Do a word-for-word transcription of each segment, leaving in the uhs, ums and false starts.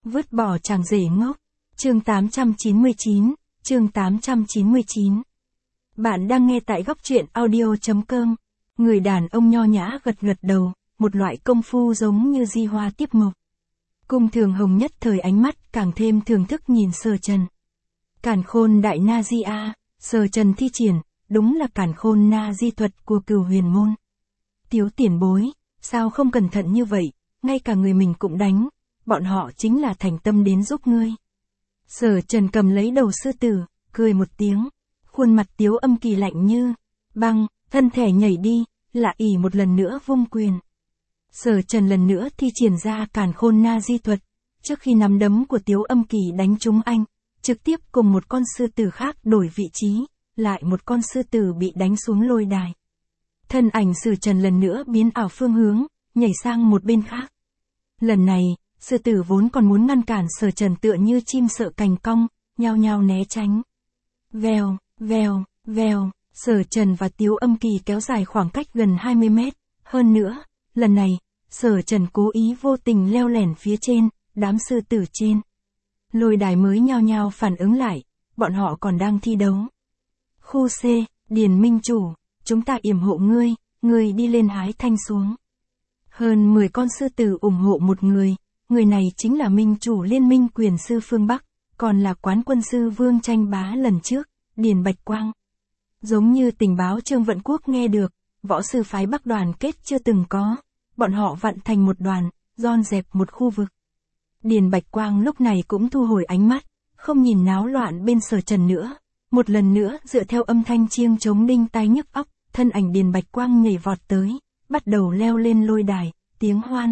Vứt bỏ chàng rể ngốc. Chương tám trăm chín mươi chín, chương tám trăm chín mươi chín. Bạn đang nghe tại góc truyện audio chấm com. Người đàn ông nho nhã gật gật đầu, một loại công phu giống như di hoa tiếp mộc. Cung Thường Hồng nhất thời ánh mắt càng thêm thưởng thức nhìn Sở Trần. Càn khôn đại na di a, Sở Trần thi triển, đúng là càn khôn na di thuật của Cửu Huyền môn. Tiếu tiền bối, sao không cẩn thận như vậy, ngay cả người mình cũng đánh, bọn họ chính là thành tâm đến giúp ngươi. Sở Trần cầm lấy đầu sư tử, cười một tiếng, khuôn mặt Tiếu Âm Kỳ lạnh như băng, thân thể nhảy đi, lạ ỉ một lần nữa vung quyền. Sở Trần lần nữa thi triển ra càn khôn na di thuật, trước khi nắm đấm của Tiếu Âm Kỳ đánh trúng anh, trực tiếp cùng một con sư tử khác đổi vị trí, lại một con sư tử bị đánh xuống lôi đài. Thân ảnh Sở Trần lần nữa biến ảo phương hướng, nhảy sang một bên khác. Lần này, sư tử vốn còn muốn ngăn cản Sở Trần tựa như chim sợ cành cong, nhao nhao né tránh. Vèo, vèo, vèo, Sở Trần và Tiếu Âm Kỳ kéo dài khoảng cách gần hai mươi mét. Hơn nữa, lần này, Sở Trần cố ý vô tình leo lẻn phía trên, đám sư tử trên lôi đài mới nhao nhao phản ứng lại, bọn họ còn đang thi đấu. Khu C, Điền Minh Chủ, chúng ta yểm hộ ngươi, ngươi đi lên hái thanh xuống. Hơn mười con sư tử ủng hộ một người, người này chính là Minh Chủ Liên minh quyền sư phương Bắc, còn là quán quân sư Vương Tranh Bá lần trước, Điền Bạch Quang. Giống như tình báo Trương Vận Quốc nghe được, võ sư phái Bắc đoàn kết chưa từng có, bọn họ vặn thành một đoàn, dọn dẹp một khu vực. Điền Bạch Quang lúc này cũng thu hồi ánh mắt, không nhìn náo loạn bên Sở Trần nữa, một lần nữa dựa theo âm thanh chiêng trống đinh tai nhức óc, thân ảnh Điền Bạch Quang nhảy vọt tới, bắt đầu leo lên lôi đài, tiếng hoan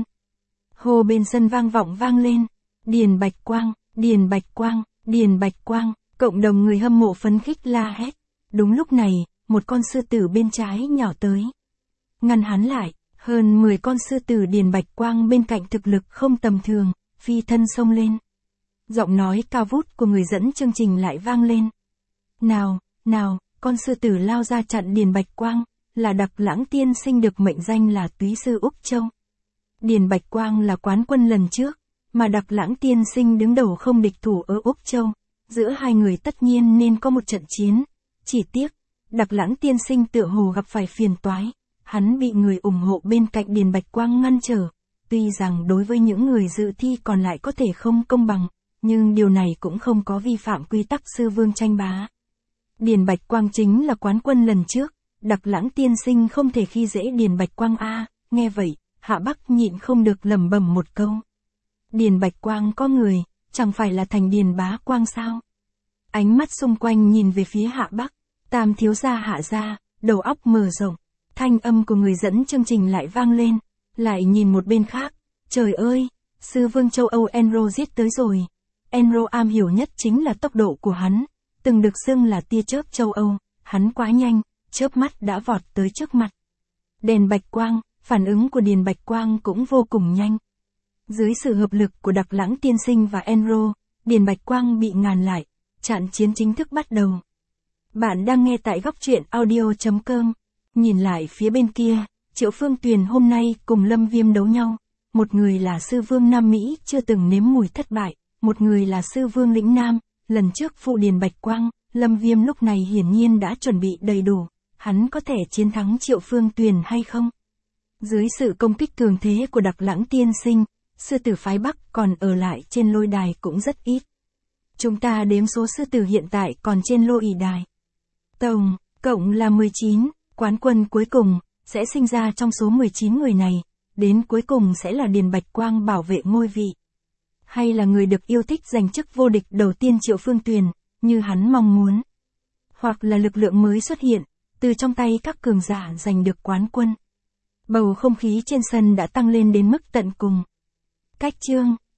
hô bên sân vang vọng vang lên. Điền Bạch Quang, Điền Bạch Quang, Điền Bạch Quang, cộng đồng người hâm mộ phấn khích la hét. Đúng lúc này, một con sư tử bên trái nhào tới, ngăn hắn lại. Hơn mười con sư tử Điền Bạch Quang bên cạnh thực lực không tầm thường, phi thân xông lên. Giọng nói cao vút của người dẫn chương trình lại vang lên. Nào, nào, con sư tử lao ra chặn Điền Bạch Quang, là Đặc Lãng tiên sinh được mệnh danh là túy sư Úc Châu. Điền Bạch Quang là quán quân lần trước, mà Đặc Lãng tiên sinh đứng đầu không địch thủ ở Úc Châu. Giữa hai người tất nhiên nên có một trận chiến. Chỉ tiếc, Đặc Lãng tiên sinh tựa hồ gặp phải phiền toái. Hắn bị người ủng hộ bên cạnh Điền Bạch Quang ngăn trở. Tuy rằng đối với những người dự thi còn lại có thể không công bằng, nhưng điều này cũng không có vi phạm quy tắc sư Vương Tranh Bá. Điền Bạch Quang chính là quán quân lần trước, Đặc Lãng tiên sinh không thể khi dễ Điền Bạch Quang a. Nghe vậy, Hạ Bắc nhịn không được lẩm bẩm một câu. Điền Bạch Quang có người, chẳng phải là thành Điền Bá Quang sao? Ánh mắt xung quanh nhìn về phía Hạ Bắc, Tam thiếu gia Hạ gia, đầu óc mở rộng. Thanh âm của người dẫn chương trình lại vang lên, lại nhìn một bên khác, trời ơi, sư vương châu Âu Enro giết tới rồi. Enro am hiểu nhất chính là tốc độ của hắn, từng được xưng là tia chớp châu Âu, hắn quá nhanh, chớp mắt đã vọt tới trước mặt. Đèn Bạch Quang, phản ứng của Điền Bạch Quang cũng vô cùng nhanh. Dưới sự hợp lực của Đặc Lãng tiên sinh và Enro, Điền Bạch Quang bị ngàn lại, trận chiến chính thức bắt đầu. Bạn đang nghe tại góc truyện audio chấm com. Nhìn lại phía bên kia, Triệu Phương Tuyền hôm nay cùng Lâm Viêm đấu nhau. Một người là sư vương Nam Mỹ chưa từng nếm mùi thất bại, một người là sư vương lĩnh Nam, lần trước phụ Điền Bạch Quang, Lâm Viêm lúc này hiển nhiên đã chuẩn bị đầy đủ, hắn có thể chiến thắng Triệu Phương Tuyền hay không? Dưới sự công kích cường thế của Đặc Lãng tiên sinh, sư tử phái Bắc còn ở lại trên lôi đài cũng rất ít. Chúng ta đếm số sư tử hiện tại còn trên lôi đài. Tổng, cộng là mười chín. Quán quân cuối cùng, sẽ sinh ra trong số mười chín người này, đến cuối cùng sẽ là Điền Bạch Quang bảo vệ ngôi vị. Hay là người được yêu thích giành chức vô địch đầu tiên Triệu Phương Tuyền, như hắn mong muốn. Hoặc là lực lượng mới xuất hiện, từ trong tay các cường giả giành được quán quân. Bầu không khí trên sân đã tăng lên đến mức tận cùng. Cách chương.